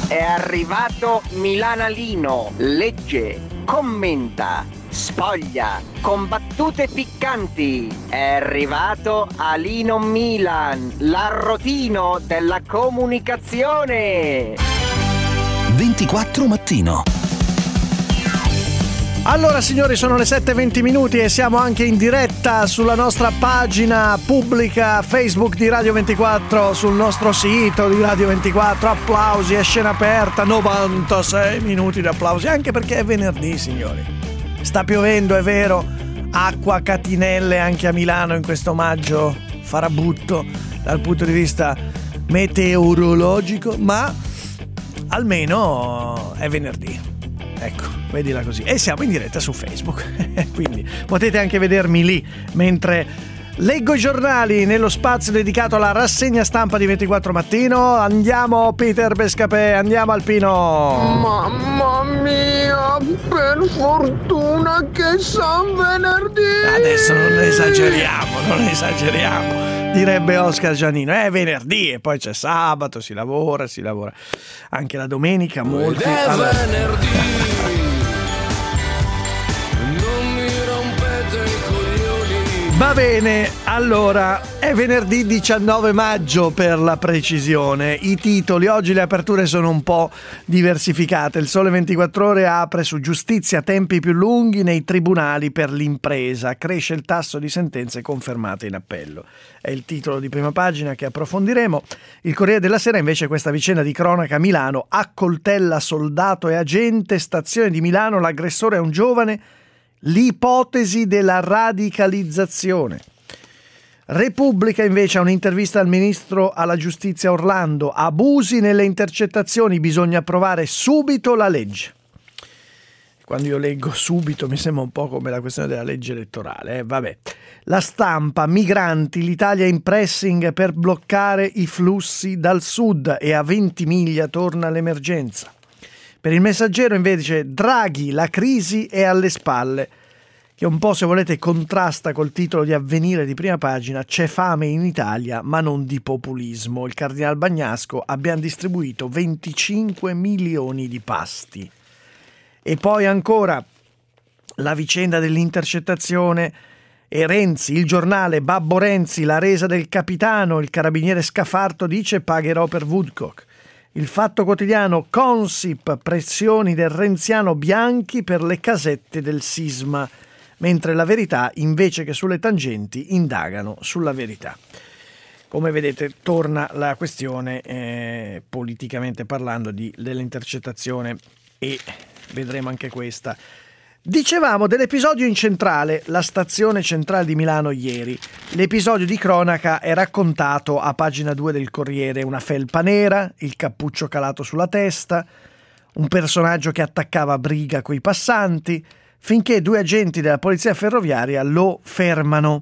È arrivato Milanalino, legge, commenta, spoglia, con battute piccanti. È arrivato Alino Milan, l'arrotino della comunicazione. 24 mattino. Allora signori, sono le 7:20 e siamo anche in diretta sulla nostra pagina pubblica Facebook di Radio 24, sul nostro sito di Radio 24. Applausi a scena aperta, 96 minuti di applausi, anche perché è venerdì, signori. Sta piovendo, è vero, acqua, catinelle anche a Milano in questo maggio farabutto dal punto di vista meteorologico, ma almeno è venerdì. Ecco, vedila così. E siamo in diretta su Facebook, quindi potete anche vedermi lì mentre leggo i giornali nello spazio dedicato alla rassegna stampa di 24 mattino. Andiamo Peter Bescapè, andiamo Alpino. Mamma mia, per fortuna che San Venerdì. Adesso non esageriamo, direbbe Oscar Giannino. È venerdì e poi c'è sabato, si lavora anche la domenica, molti. È venerdì. Non mi rompete i coglioni. Va bene, allora è venerdì 19 maggio per la precisione. I titoli, oggi le aperture sono un po' diversificate. Il Sole 24 Ore apre su giustizia, tempi più lunghi nei tribunali per l'impresa, cresce il tasso di sentenze confermate in appello. È il titolo di prima pagina che approfondiremo. Il Corriere della Sera invece questa vicenda di cronaca a Milano, accoltella soldato e agente, stazione di Milano, l'aggressore è un giovane, l'ipotesi della radicalizzazione. Repubblica invece ha un'intervista al ministro alla giustizia Orlando, abusi nelle intercettazioni, bisogna approvare subito la legge. Quando io leggo subito mi sembra un po' come la questione della legge elettorale, vabbè. La Stampa, migranti, l'Italia in pressing per bloccare i flussi dal sud e a Ventimiglia torna l'emergenza. Per il Messaggero invece Draghi, la crisi è alle spalle, che un po', se volete, contrasta col titolo di Avvenire di prima pagina, c'è fame in Italia ma non di populismo. Il Cardinal Bagnasco, abbiamo distribuito 25 milioni di pasti. E poi ancora la vicenda dell'intercettazione e Renzi, il Giornale, Babbo Renzi, la resa del capitano, il carabiniere Scafarto dice pagherò per Woodcock. Il Fatto Quotidiano, Consip, pressioni del renziano Bianchi per le casette del sisma, mentre La Verità, invece che sulle tangenti, indagano sulla verità. Come vedete torna la questione politicamente parlando dell'intercettazione e vedremo anche questa. Dicevamo dell'episodio in centrale, la stazione centrale di Milano ieri. L'episodio di cronaca è raccontato a pagina 2 del Corriere, una felpa nera, il cappuccio calato sulla testa, un personaggio che attaccava a briga coi passanti, finché due agenti della polizia ferroviaria lo fermano.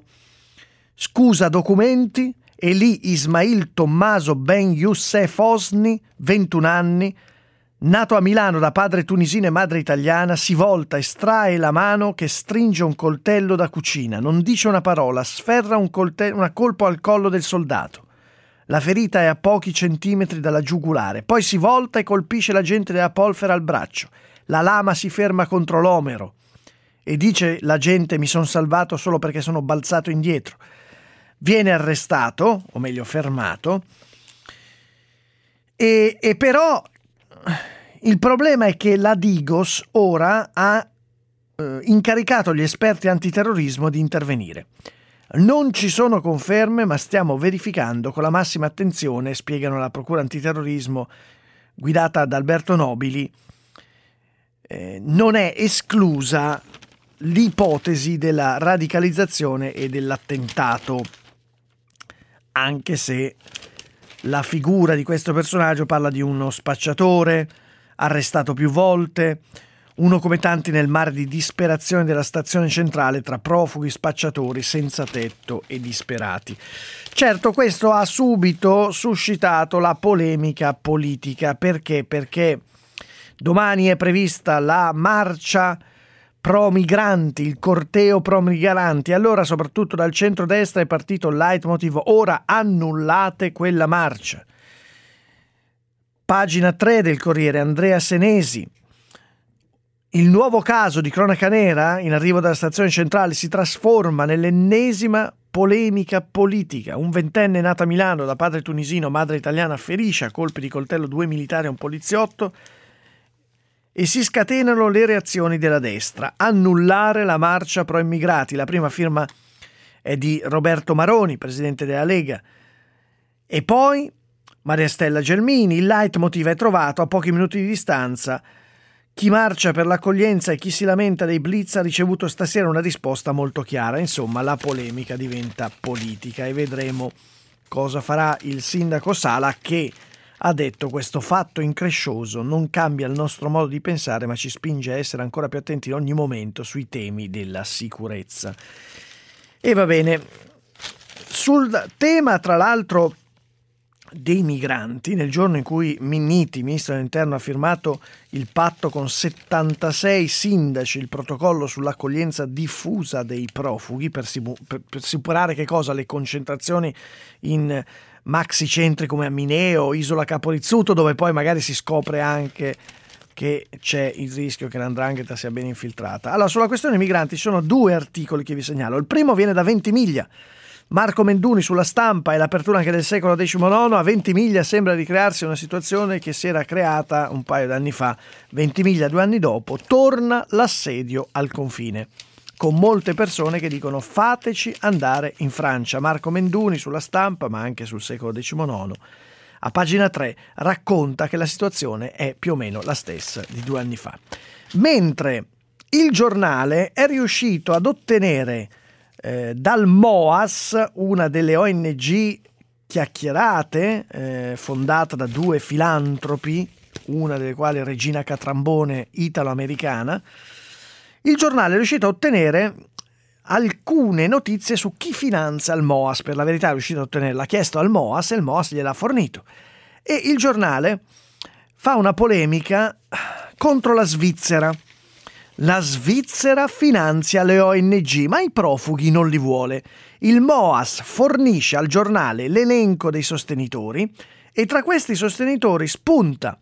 Scusa documenti, e lì Ismail Tommaso Ben Youssef Osni, 21 anni, nato a Milano da padre tunisino e madre italiana, si volta, estrae la mano che stringe un coltello da cucina, non dice una parola, sferra un colpo al collo del soldato. La ferita è a pochi centimetri dalla giugulare, poi si volta e colpisce l'agente della Polfer al braccio. La lama si ferma contro l'omero e dice l'agente: mi sono salvato solo perché sono balzato indietro. Viene arrestato, o meglio fermato, e però il problema è che la Digos ora ha incaricato gli esperti antiterrorismo di intervenire. Non ci sono conferme, ma stiamo verificando con la massima attenzione, spiegano la Procura Antiterrorismo guidata da Alberto Nobili. Non è esclusa l'ipotesi della radicalizzazione e dell'attentato, anche se la figura di questo personaggio parla di uno spacciatore arrestato più volte, uno come tanti nel mare di disperazione della stazione centrale tra profughi, spacciatori, senza tetto e disperati. Certo, questo ha subito suscitato la polemica politica. Perché? Perché domani è prevista la marcia pro migranti, il corteo pro migranti. Allora, soprattutto dal centrodestra è partito il leitmotiv: ora annullate quella marcia. Pagina 3 del Corriere, Andrea Senesi. Il nuovo caso di cronaca nera in arrivo dalla stazione centrale si trasforma nell'ennesima polemica politica. Un ventenne nato a Milano da padre tunisino, madre italiana, ferisce a colpi di coltello 2 militari e un poliziotto e si scatenano le reazioni della destra. Annullare la marcia pro immigrati. La prima firma è di Roberto Maroni, presidente della Lega. E poi Maria Stella Gelmini, il leitmotiv è trovato a pochi minuti di distanza. Chi marcia per l'accoglienza e chi si lamenta dei blitz ha ricevuto stasera una risposta molto chiara. Insomma, la polemica diventa politica e vedremo cosa farà il sindaco Sala, che ha detto: questo fatto increscioso non cambia il nostro modo di pensare, ma ci spinge a essere ancora più attenti in ogni momento sui temi della sicurezza. E va bene, sul tema tra l'altro dei migranti, nel giorno in cui Minniti, ministro dell'Interno, ha firmato il patto con 76 sindaci, il protocollo sull'accoglienza diffusa dei profughi per superare che cosa? Le concentrazioni in maxi centri come a Mineo, Isola Capo Rizzuto, dove poi magari si scopre anche che c'è il rischio che l'andrangheta sia ben infiltrata. Allora, sulla questione migranti ci sono 2 articoli che vi segnalo. Il primo viene da Ventimiglia. Marco Menduni sulla Stampa e l'apertura anche del secolo XIX. A Ventimiglia sembra ricrearsi una situazione che si era creata un paio d'anni fa. Ventimiglia 2 anni dopo torna l'assedio al confine, con molte persone che dicono fateci andare in Francia. Marco Menduni sulla Stampa, ma anche sul secolo XIX, a pagina 3 racconta che la situazione è più o meno la stessa di 2 anni fa. Mentre il Giornale è riuscito ad ottenere dal MOAS, una delle ONG chiacchierate, fondata da 2 filantropi, una delle quali Regina Catrambone, italo-americana, il Giornale è riuscito a ottenere alcune notizie su chi finanzia il MOAS. Per la verità è riuscito a ottenere, l'ha chiesto al MOAS e il MOAS gliel'ha fornito. E il Giornale fa una polemica contro la Svizzera. La Svizzera finanzia le ONG, ma i profughi non li vuole. Il MOAS fornisce al Giornale l'elenco dei sostenitori e tra questi sostenitori spunta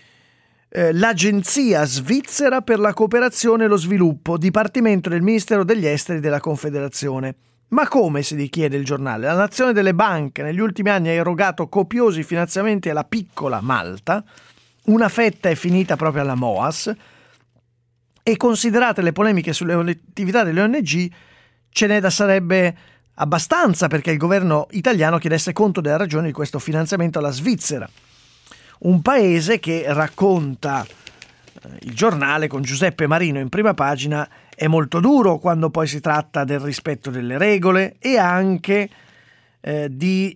l'Agenzia Svizzera per la Cooperazione e lo Sviluppo, Dipartimento del Ministero degli Esteri della Confederazione. Ma come, si chiede il Giornale? La nazione delle banche negli ultimi anni ha erogato copiosi finanziamenti alla piccola Malta, una fetta è finita proprio alla MOAS, e considerate le polemiche sulle attività delle ONG, ce n'è da sarebbe abbastanza perché il governo italiano chiedesse conto della ragione di questo finanziamento alla Svizzera. Un paese che, racconta il Giornale con Giuseppe Marino in prima pagina, è molto duro quando poi si tratta del rispetto delle regole e anche di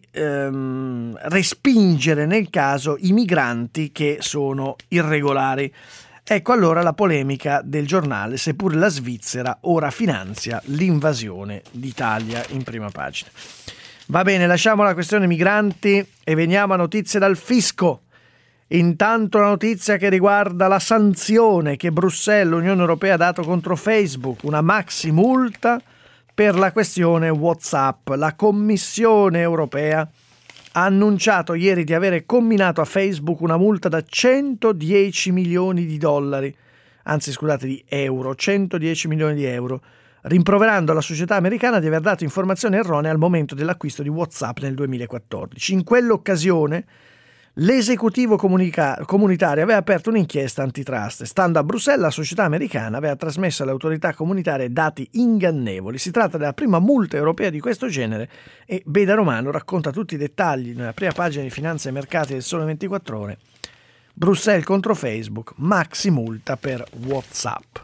respingere nel caso i migranti che sono irregolari. Ecco allora la polemica del Giornale, seppure la Svizzera ora finanzia l'invasione d'Italia, in prima pagina. Va bene, lasciamo la questione migranti e veniamo a notizie dal fisco. Intanto la notizia che riguarda la sanzione che Bruxelles, l'Unione Europea, ha dato contro Facebook, una maxi multa per la questione WhatsApp. La Commissione Europea ha annunciato ieri di avere comminato a Facebook una multa da 110 milioni di dollari, anzi scusate di euro, 110 milioni di euro, rimproverando la società americana di aver dato informazioni erronee al momento dell'acquisto di WhatsApp nel 2014. In quell'occasione l'esecutivo comunitario aveva aperto un'inchiesta antitrust. Stando a Bruxelles, la società americana aveva trasmesso alle autorità comunitarie dati ingannevoli. Si tratta della prima multa europea di questo genere e Beda Romano racconta tutti i dettagli nella prima pagina di Finanza e Mercati del Sole 24 Ore. Bruxelles contro Facebook, maxi multa per WhatsApp.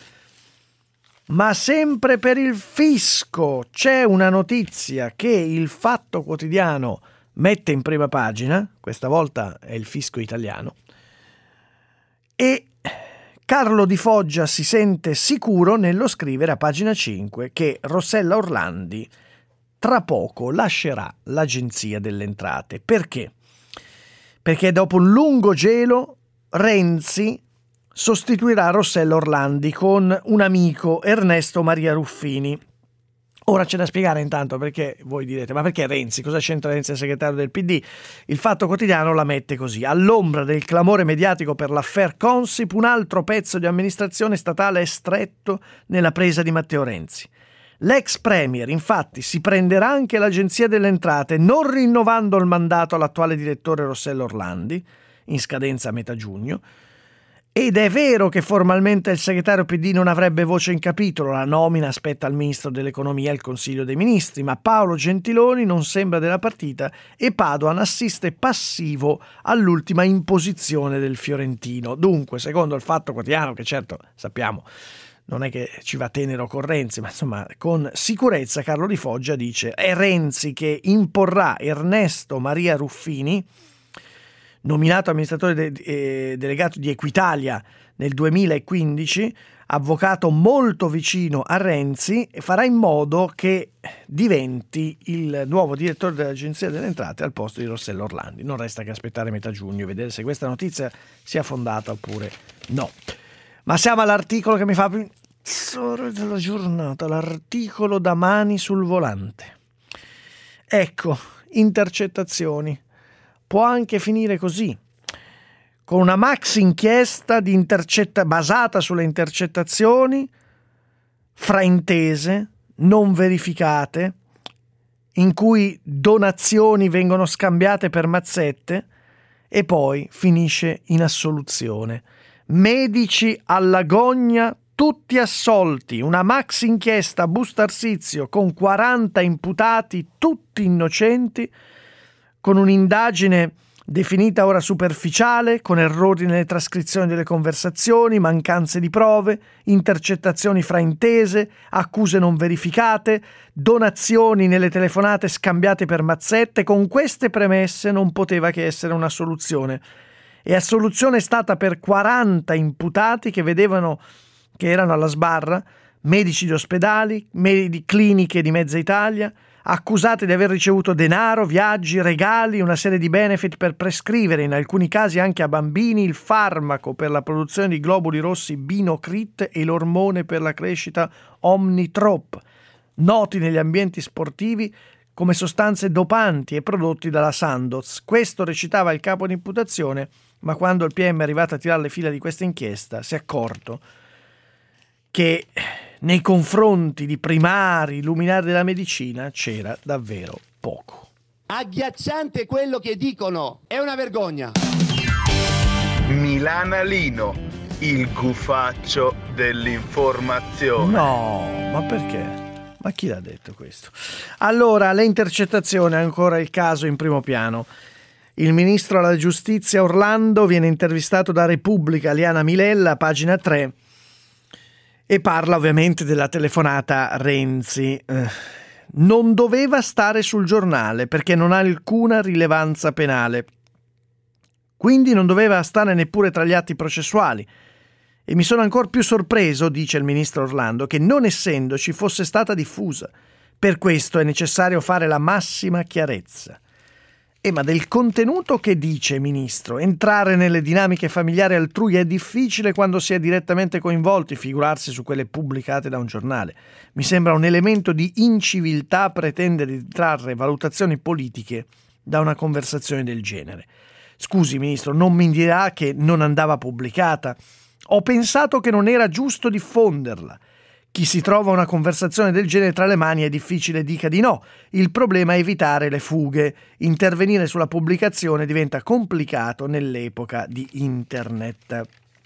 Ma sempre per il fisco c'è una notizia che il Fatto Quotidiano mette in prima pagina, questa volta è il fisco italiano, e Carlo Di Foggia si sente sicuro nello scrivere a pagina 5 che Rossella Orlandi tra poco lascerà l'Agenzia delle Entrate. Perché? Perché dopo un lungo gelo Renzi sostituirà Rossella Orlandi con un amico, Ernesto Maria Ruffini. Ora c'è da spiegare intanto perché voi direte: ma perché Renzi? Cosa c'entra Renzi, il segretario del PD? Il Fatto Quotidiano la mette così: all'ombra del clamore mediatico per l'affaire Consip, un altro pezzo di amministrazione statale è stretto nella presa di Matteo Renzi. L'ex premier infatti si prenderà anche l'Agenzia delle Entrate, non rinnovando il mandato all'attuale direttore Rossello Orlandi, in scadenza a metà giugno. Ed è vero che formalmente il segretario PD non avrebbe voce in capitolo, la nomina spetta al ministro dell'economia e al Consiglio dei Ministri, ma Paolo Gentiloni non sembra della partita e Padoan assiste passivo all'ultima imposizione del fiorentino. Dunque, secondo il Fatto Quotidiano, che certo sappiamo non è che ci va tenero con Renzi, ma insomma con sicurezza Carlo Di Foggia dice: è Renzi che imporrà Ernesto Maria Ruffini, nominato amministratore delegato di Equitalia nel 2015, avvocato molto vicino a Renzi, e farà in modo che diventi il nuovo direttore dell'Agenzia delle Entrate al posto di Rossello Orlandi. Non resta che aspettare metà giugno e vedere se questa notizia sia fondata oppure no. Ma siamo all'articolo che mi fa più della giornata, l'articolo da mani sul volante. Ecco, intercettazioni. Può anche finire così, con una maxi inchiesta basata sulle intercettazioni fraintese, non verificate, in cui donazioni vengono scambiate per mazzette e poi finisce in assoluzione. Medici alla gogna, tutti assolti, una maxi inchiesta a Bustarsizio con 40 imputati, tutti innocenti, con un'indagine definita ora superficiale, con errori nelle trascrizioni delle conversazioni, mancanze di prove, intercettazioni fraintese, accuse non verificate, donazioni nelle telefonate scambiate per mazzette. Con queste premesse non poteva che essere una soluzione. E assoluzione è stata per 40 imputati che erano alla sbarra, medici di ospedali, cliniche di mezza Italia, accusati di aver ricevuto denaro, viaggi, regali, una serie di benefit per prescrivere in alcuni casi anche a bambini il farmaco per la produzione di globuli rossi Binocrit e l'ormone per la crescita Omnitrop, noti negli ambienti sportivi come sostanze dopanti e prodotti dalla Sandoz. Questo recitava il capo di imputazione, ma quando il PM è arrivato a tirare le fila di questa inchiesta si è accorto che nei confronti di primari, luminari della medicina, c'era davvero poco. Agghiacciante quello che dicono, è una vergogna. Milana Lino, il gufaccio dell'informazione. No, ma perché? Ma chi l'ha detto questo? Allora, le intercettazioni, ancora il caso in primo piano. Il ministro alla giustizia Orlando viene intervistato da Repubblica, Liana Milella, pagina 3, e parla ovviamente della telefonata Renzi. Non doveva stare sul giornale perché non ha alcuna rilevanza penale. Quindi non doveva stare neppure tra gli atti processuali. E mi sono ancor più sorpreso, dice il ministro Orlando, che non essendoci fosse stata diffusa. Per questo è necessario fare la massima chiarezza. Ma del contenuto che dice, ministro? Entrare nelle dinamiche familiari altrui è difficile quando si è direttamente coinvolti, figurarsi su quelle pubblicate da un giornale. Mi sembra un elemento di inciviltà pretendere di trarre valutazioni politiche da una conversazione del genere. Scusi, ministro, non mi dirà che non andava pubblicata. Ho pensato che non era giusto diffonderla. Chi si trova una conversazione del genere tra le mani è difficile dica di no. Il problema è evitare le fughe. Intervenire sulla pubblicazione diventa complicato nell'epoca di internet.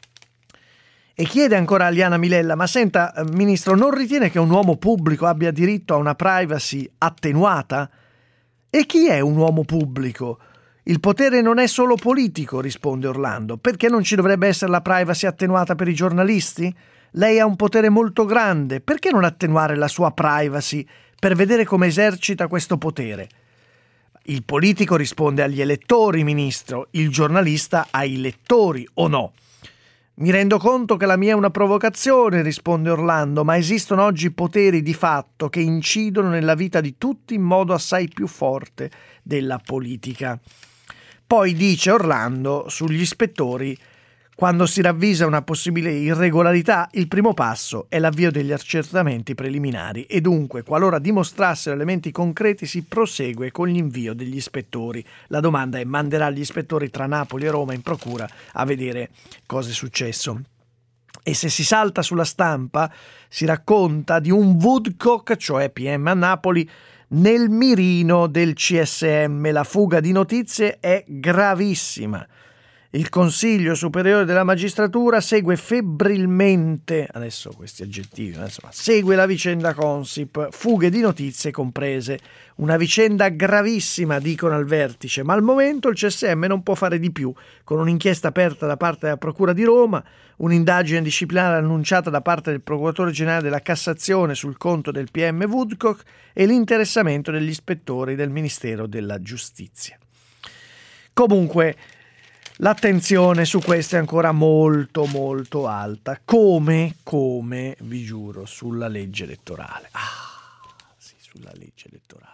E chiede ancora a Liana Milella: ma senta, ministro, non ritiene che un uomo pubblico abbia diritto a una privacy attenuata? E chi è un uomo pubblico? Il potere non è solo politico, risponde Orlando. Perché non ci dovrebbe essere la privacy attenuata per i giornalisti? Lei ha un potere molto grande, perché non attenuare la sua privacy per vedere come esercita questo potere? Il politico risponde agli elettori, ministro, il giornalista ai lettori, o no? Mi rendo conto che la mia è una provocazione, risponde Orlando, ma esistono oggi poteri di fatto che incidono nella vita di tutti in modo assai più forte della politica. Poi dice Orlando sugli ispettori: Quando si ravvisa una possibile irregolarità, il primo passo è l'avvio degli accertamenti preliminari e dunque, qualora dimostrassero elementi concreti, si prosegue con l'invio degli ispettori. La domanda è: manderà gli ispettori tra Napoli e Roma in procura a vedere cosa è successo? E se si salta sulla stampa, si racconta di un Woodcock, cioè PM a Napoli, nel mirino del CSM. La fuga di notizie è gravissima. Il Consiglio Superiore della Magistratura segue febbrilmente, adesso questi aggettivi, segue la vicenda Consip, fughe di notizie comprese. Una vicenda gravissima, dicono al vertice, ma al momento il CSM non può fare di più, con un'inchiesta aperta da parte della Procura di Roma, un'indagine disciplinare annunciata da parte del Procuratore Generale della Cassazione sul conto del PM Woodcock e l'interessamento degli ispettori del Ministero della Giustizia. Comunque, l'attenzione su questo è ancora molto molto alta, come vi giuro, sulla legge elettorale. Sì, sulla legge elettorale.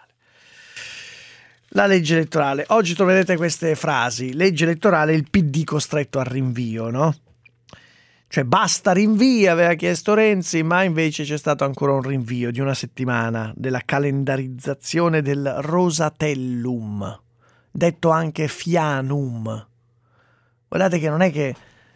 La legge elettorale. Oggi troverete queste frasi: legge elettorale, il PD costretto al rinvio, no? Cioè basta rinvii, aveva chiesto Renzi, ma invece c'è stato ancora un rinvio di una settimana della calendarizzazione del Rosatellum, detto anche Fianum. Guardate che non è che...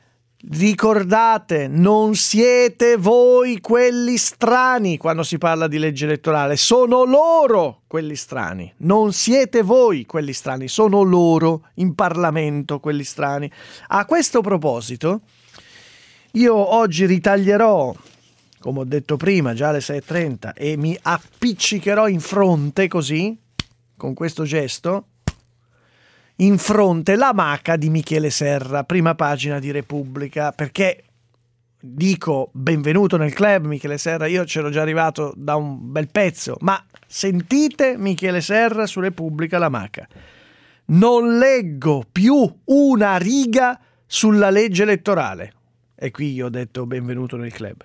Ricordate, non siete voi quelli strani quando si parla di legge elettorale, sono loro quelli strani, non siete voi quelli strani, sono loro in Parlamento quelli strani. A questo proposito, io oggi ritaglierò, come ho detto prima, già alle 6:30, e mi appiccicherò in fronte così, con questo gesto, in fronte la maca di Michele Serra, prima pagina di Repubblica, perché dico benvenuto nel club Michele Serra, io c'ero già arrivato da un bel pezzo, ma sentite Michele Serra su Repubblica la maca: non leggo più una riga sulla legge elettorale. E qui io ho detto benvenuto nel club.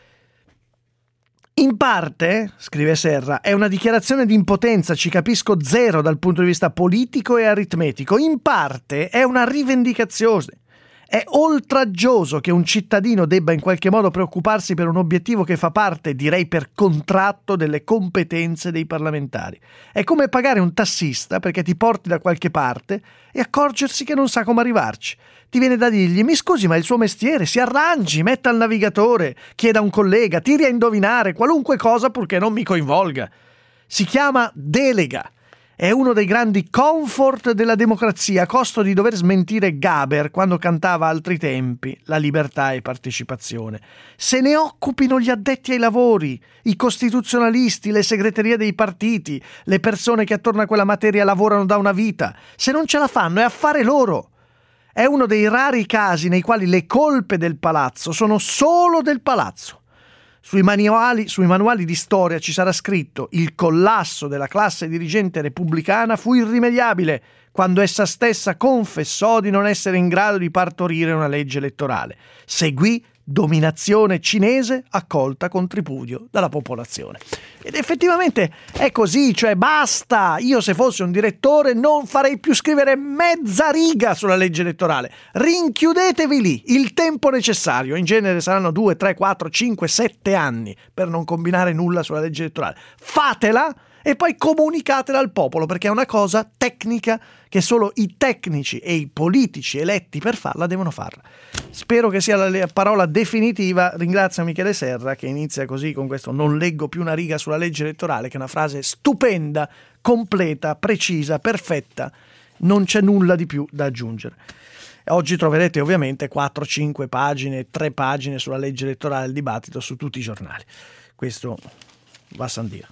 In parte, scrive Serra, è una dichiarazione di impotenza, ci capisco zero dal punto di vista politico e aritmetico. In parte è una rivendicazione. È oltraggioso che un cittadino debba in qualche modo preoccuparsi per un obiettivo che fa parte, direi per contratto, delle competenze dei parlamentari. È come pagare un tassista perché ti porti da qualche parte e accorgersi che non sa come arrivarci. Ti viene da dirgli: mi scusi, ma è il suo mestiere, si arrangi, metta il navigatore, chieda a un collega, tiri a indovinare, qualunque cosa purché non mi coinvolga. Si chiama delega. È uno dei grandi comfort della democrazia, a costo di dover smentire Gaber quando cantava altri tempi, la libertà e partecipazione. Se ne occupino gli addetti ai lavori, i costituzionalisti, le segreterie dei partiti, le persone che attorno a quella materia lavorano da una vita. Se non ce la fanno è affare loro. È uno dei rari casi nei quali le colpe del palazzo sono solo del palazzo. Sui manuali di storia ci sarà scritto: il collasso della classe dirigente repubblicana fu irrimediabile quando essa stessa confessò di non essere in grado di partorire una legge elettorale. Seguì dominazione cinese accolta con tripudio dalla popolazione. Ed effettivamente è così, cioè basta. Io, se fossi un direttore, non farei più scrivere mezza riga sulla legge elettorale. Rinchiudetevi lì il tempo necessario, in genere saranno 2, 3, 4, 5, 7 anni per non combinare nulla sulla legge elettorale. Fatela e poi comunicatela al popolo, perché è una cosa tecnica che solo i tecnici e i politici eletti per farla devono farla. Spero che sia la parola definitiva. Ringrazio Michele Serra, che inizia così con questo: non leggo più una riga sulla legge elettorale, che è una frase stupenda, completa, precisa, perfetta, non c'è nulla di più da aggiungere. Oggi troverete ovviamente 4, 5 pagine, 3 pagine sulla legge elettorale, il dibattito su tutti i giornali. Questo va a san dire.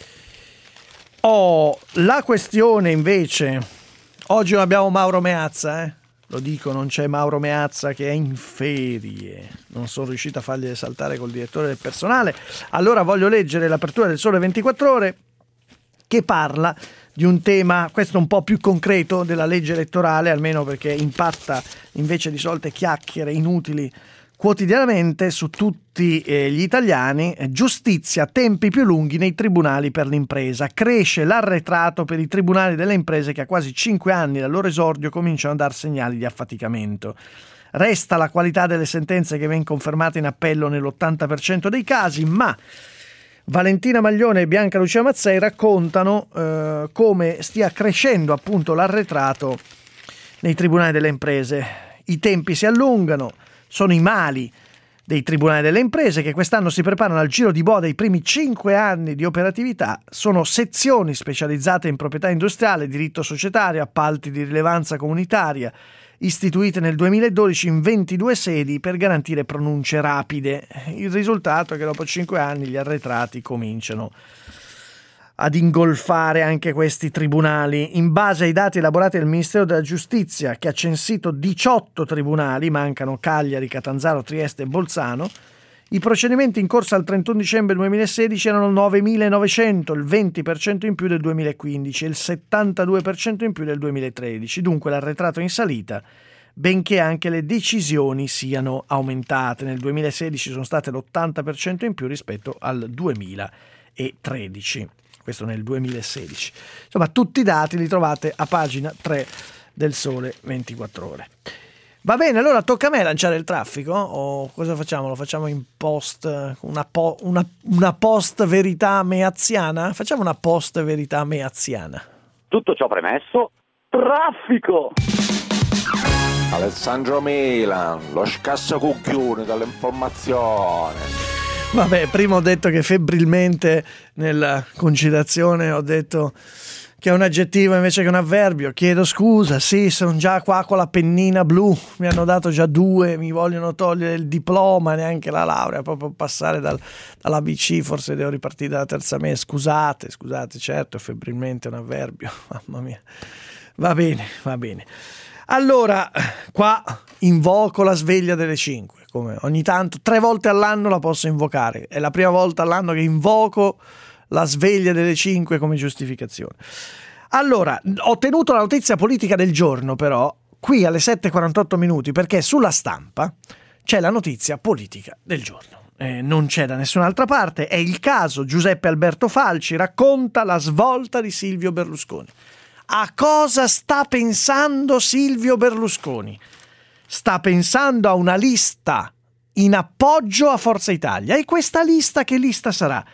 La questione invece, oggi non abbiamo Mauro Meazza, lo dico, non c'è Mauro Meazza, che è in ferie, non sono riuscito a fargli saltare col direttore del personale. Allora voglio leggere l'apertura del Sole 24 Ore, che parla di un tema, questo un po' più concreto, della legge elettorale, almeno perché impatta invece di solite chiacchiere inutili quotidianamente su tutti gli italiani. Giustizia, tempi più lunghi nei tribunali per l'impresa. Cresce l'arretrato per i tribunali delle imprese che a quasi 5 anni dal loro esordio cominciano a dar segnali di affaticamento. Resta la qualità delle sentenze che viene confermata in appello nell'80% dei casi, ma Valentina Maglione e Bianca Lucia Mazzei raccontano come stia crescendo appunto l'arretrato nei tribunali delle imprese. I tempi si allungano, sono i mali dei tribunali delle imprese che quest'anno si preparano al giro di boa dei primi 5 anni di operatività. Sono sezioni specializzate in proprietà industriale, diritto societario, appalti di rilevanza comunitaria, istituite nel 2012 in 22 sedi per garantire pronunce rapide. Il risultato è che dopo 5 anni gli arretrati cominciano ad ingolfare anche questi tribunali. In base ai dati elaborati dal Ministero della Giustizia, che ha censito 18 tribunali, mancano Cagliari, Catanzaro, Trieste e Bolzano, i procedimenti in corso al 31 dicembre 2016 erano 9.900, il 20% in più del 2015 e il 72% in più del 2013. Dunque l'arretrato è in salita, benché anche le decisioni siano aumentate. Nel 2016 sono state l'80% in più rispetto al 2013. Questo nel 2016. Insomma, tutti i dati li trovate a pagina 3 del Sole 24 Ore. Va bene, allora tocca a me lanciare il traffico? O cosa facciamo? Lo facciamo in post, una post verità meaziana? Facciamo una post verità meaziana. Tutto ciò premesso, traffico! Alessandro Milan, lo scassacucchione dall'informazione. Vabbè, prima ho detto che febbrilmente nella conciliazione ho detto che è un aggettivo invece che un avverbio. Chiedo scusa, sì, sono già qua con la pennina blu, mi hanno dato già 2, mi vogliono togliere il diploma, neanche la laurea, proprio passare dall'ABC, forse devo ripartire dalla terza media. Scusate, certo, febbrilmente è un avverbio, mamma mia. Va bene. Allora, qua invoco la sveglia delle 5. Come ogni tanto, 3 volte all'anno la posso invocare. È la prima volta all'anno che invoco la sveglia delle 5 come giustificazione. Allora, ho tenuto la notizia politica del giorno, però, qui alle 7:48 minuti, perché sulla Stampa c'è la notizia politica del giorno. Non c'è da nessun'altra parte. È il caso Giuseppe Alberto Falci, racconta la svolta di Silvio Berlusconi. A cosa sta pensando Silvio Berlusconi? Sta pensando a una lista in appoggio a Forza Italia. E questa lista, che lista sarà?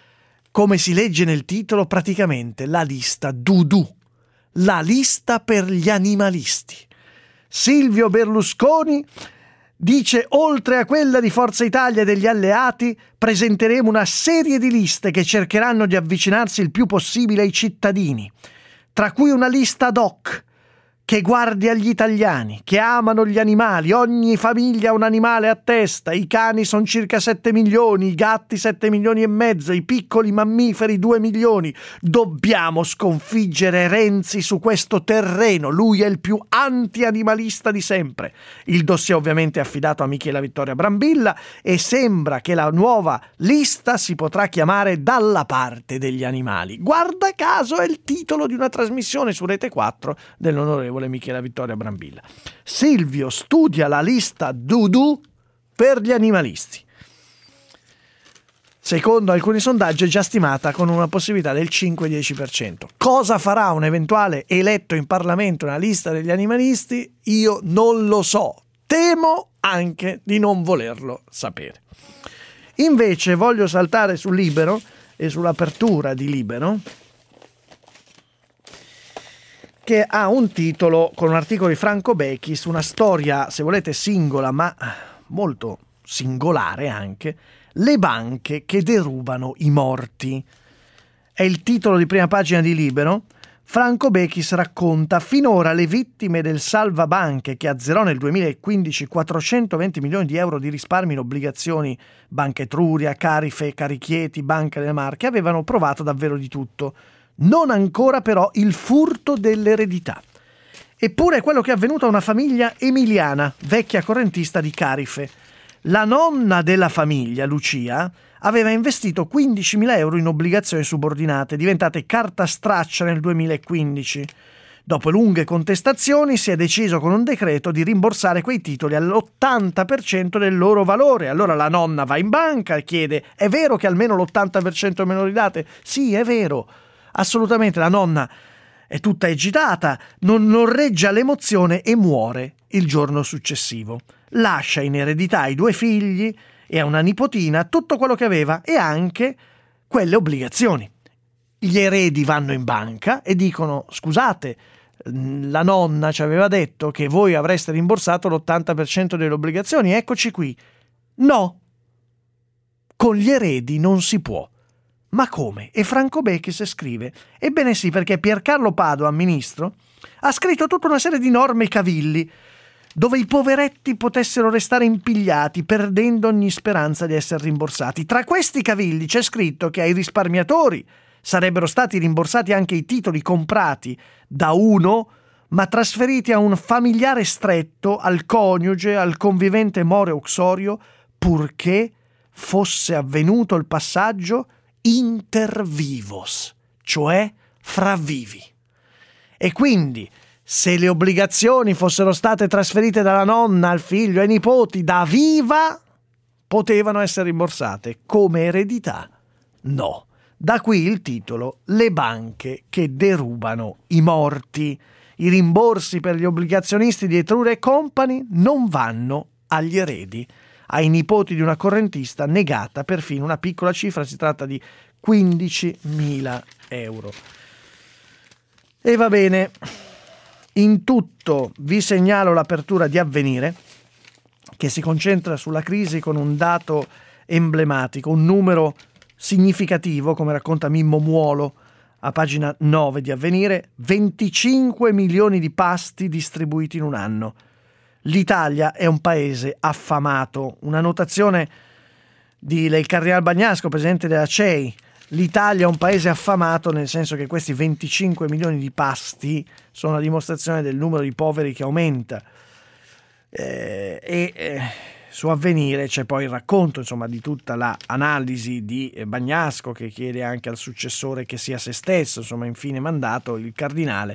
Come si legge nel titolo, praticamente la lista Dudu, la lista per gli animalisti. Silvio Berlusconi dice: oltre a quella di Forza Italia e degli alleati, presenteremo una serie di liste che cercheranno di avvicinarsi il più possibile ai cittadini, tra cui una lista ad hoc che guardi agli italiani, che amano gli animali. Ogni famiglia ha un animale a testa, i cani sono circa 7 milioni, i gatti 7 milioni e mezzo, i piccoli mammiferi 2 milioni. Dobbiamo sconfiggere Renzi su questo terreno, lui è il più anti-animalista di sempre. Il dossier ovviamente è affidato a Michela Vittoria Brambilla e sembra che la nuova lista si potrà chiamare Dalla parte degli animali. Guarda caso è il titolo di una trasmissione su Rete 4 dell'onorevole Michela Vittoria Brambilla. Silvio studia la lista Dudu per gli animalisti. Secondo alcuni sondaggi è già stimata con una possibilità del 5-10%. Cosa farà un eventuale eletto in Parlamento una lista degli animalisti? Io non lo so. Temo anche di non volerlo sapere. Invece voglio saltare su Libero e sull'apertura di Libero, che ha un titolo con un articolo di Franco Becchi su una storia, se volete, singola, ma molto singolare anche: le banche che derubano i morti. È il titolo di prima pagina di Libero. Franco Bechis racconta: finora le vittime del salvabanche, che azzerò nel 2015 420 milioni di euro di risparmi in obbligazioni, Banca Etruria, Carife, Carichieti, Banca delle Marche, avevano provato davvero di tutto. Non ancora però il furto dell'eredità. Eppure è quello che è avvenuto a una famiglia emiliana, vecchia correntista di Carife. La nonna della famiglia, Lucia, aveva investito 15.000 euro in obbligazioni subordinate, diventate carta straccia nel 2015. Dopo lunghe contestazioni si è deciso con un decreto di rimborsare quei titoli all'80% del loro valore. Allora la nonna va in banca e chiede: è vero che almeno l'80% me lo ridate? Sì, è vero, assolutamente. La nonna è tutta agitata, non regge l'emozione e muore il giorno successivo. Lascia in eredità ai 2 figli e a una nipotina tutto quello che aveva e anche quelle obbligazioni. Gli eredi vanno in banca e dicono: scusate, la nonna ci aveva detto che voi avreste rimborsato l'80% delle obbligazioni, eccoci qui. No, con gli eredi non si può. Ma come? E Franco Bechis scrive: ebbene sì, perché Piercarlo Padoan, ministro, ha scritto tutta una serie di norme cavilli dove i poveretti potessero restare impigliati perdendo ogni speranza di essere rimborsati. Tra questi cavilli c'è scritto che ai risparmiatori sarebbero stati rimborsati anche i titoli comprati da uno ma trasferiti a un familiare stretto, al coniuge, al convivente more uxorio, purché fosse avvenuto il passaggio inter vivos, cioè fra vivi. E quindi, se le obbligazioni fossero state trasferite dalla nonna al figlio e ai nipoti da viva, potevano essere rimborsate. Come eredità, no. Da qui il titolo: Le banche che derubano i morti. I rimborsi per gli obbligazionisti di Etruria Company non vanno agli eredi. Ai nipoti di una correntista negata perfino una piccola cifra, si tratta di 15.000 euro. E va bene, in tutto vi segnalo l'apertura di Avvenire, che si concentra sulla crisi con un dato emblematico, un numero significativo, come racconta Mimmo Muolo a pagina 9 di Avvenire: 25 milioni di pasti distribuiti in un anno. L'Italia è un paese affamato. Una notazione del Cardinal Bagnasco, presidente della CEI: l'Italia è un paese affamato, nel senso che questi 25 milioni di pasti sono la dimostrazione del numero di poveri che aumenta. Su Avvenire c'è poi il racconto, insomma, di tutta l'analisi di Bagnasco, che chiede anche al successore che sia se stesso, insomma, in fine mandato. Il cardinale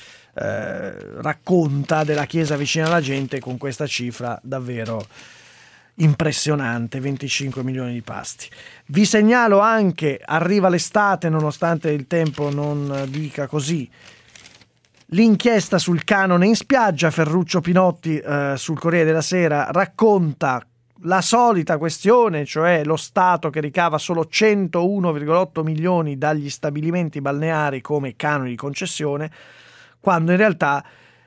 racconta della Chiesa vicina alla gente con questa cifra davvero impressionante: 25 milioni di pasti. Vi segnalo anche, arriva l'estate nonostante il tempo non dica così, l'inchiesta sul canone in spiaggia. Ferruccio Pinotti sul Corriere della Sera racconta la solita questione, cioè lo Stato che ricava solo 101,8 milioni dagli stabilimenti balneari come canoni di concessione, quando in realtà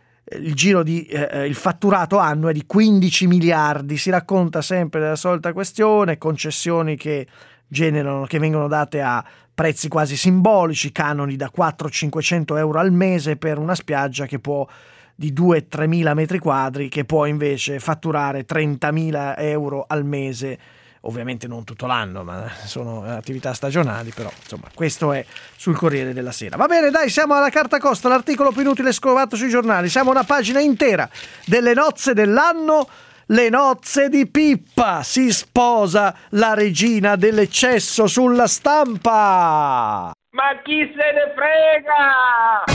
il fatturato annuo è di 15 miliardi. Si racconta sempre della solita questione: concessioni che vengono date a prezzi quasi simbolici, canoni da 400-500 euro al mese per una spiaggia che può di 2-3 mila metri quadri, che può invece fatturare 30.000 euro al mese. Ovviamente non tutto l'anno, ma sono attività stagionali, però insomma questo è sul Corriere della Sera. Va bene, dai, siamo alla carta costa, l'articolo più inutile scovato sui giornali. Siamo a una pagina intera delle nozze dell'anno, le nozze di Pippa. Si sposa la regina dell'eccesso sulla Stampa. Ma chi se ne frega?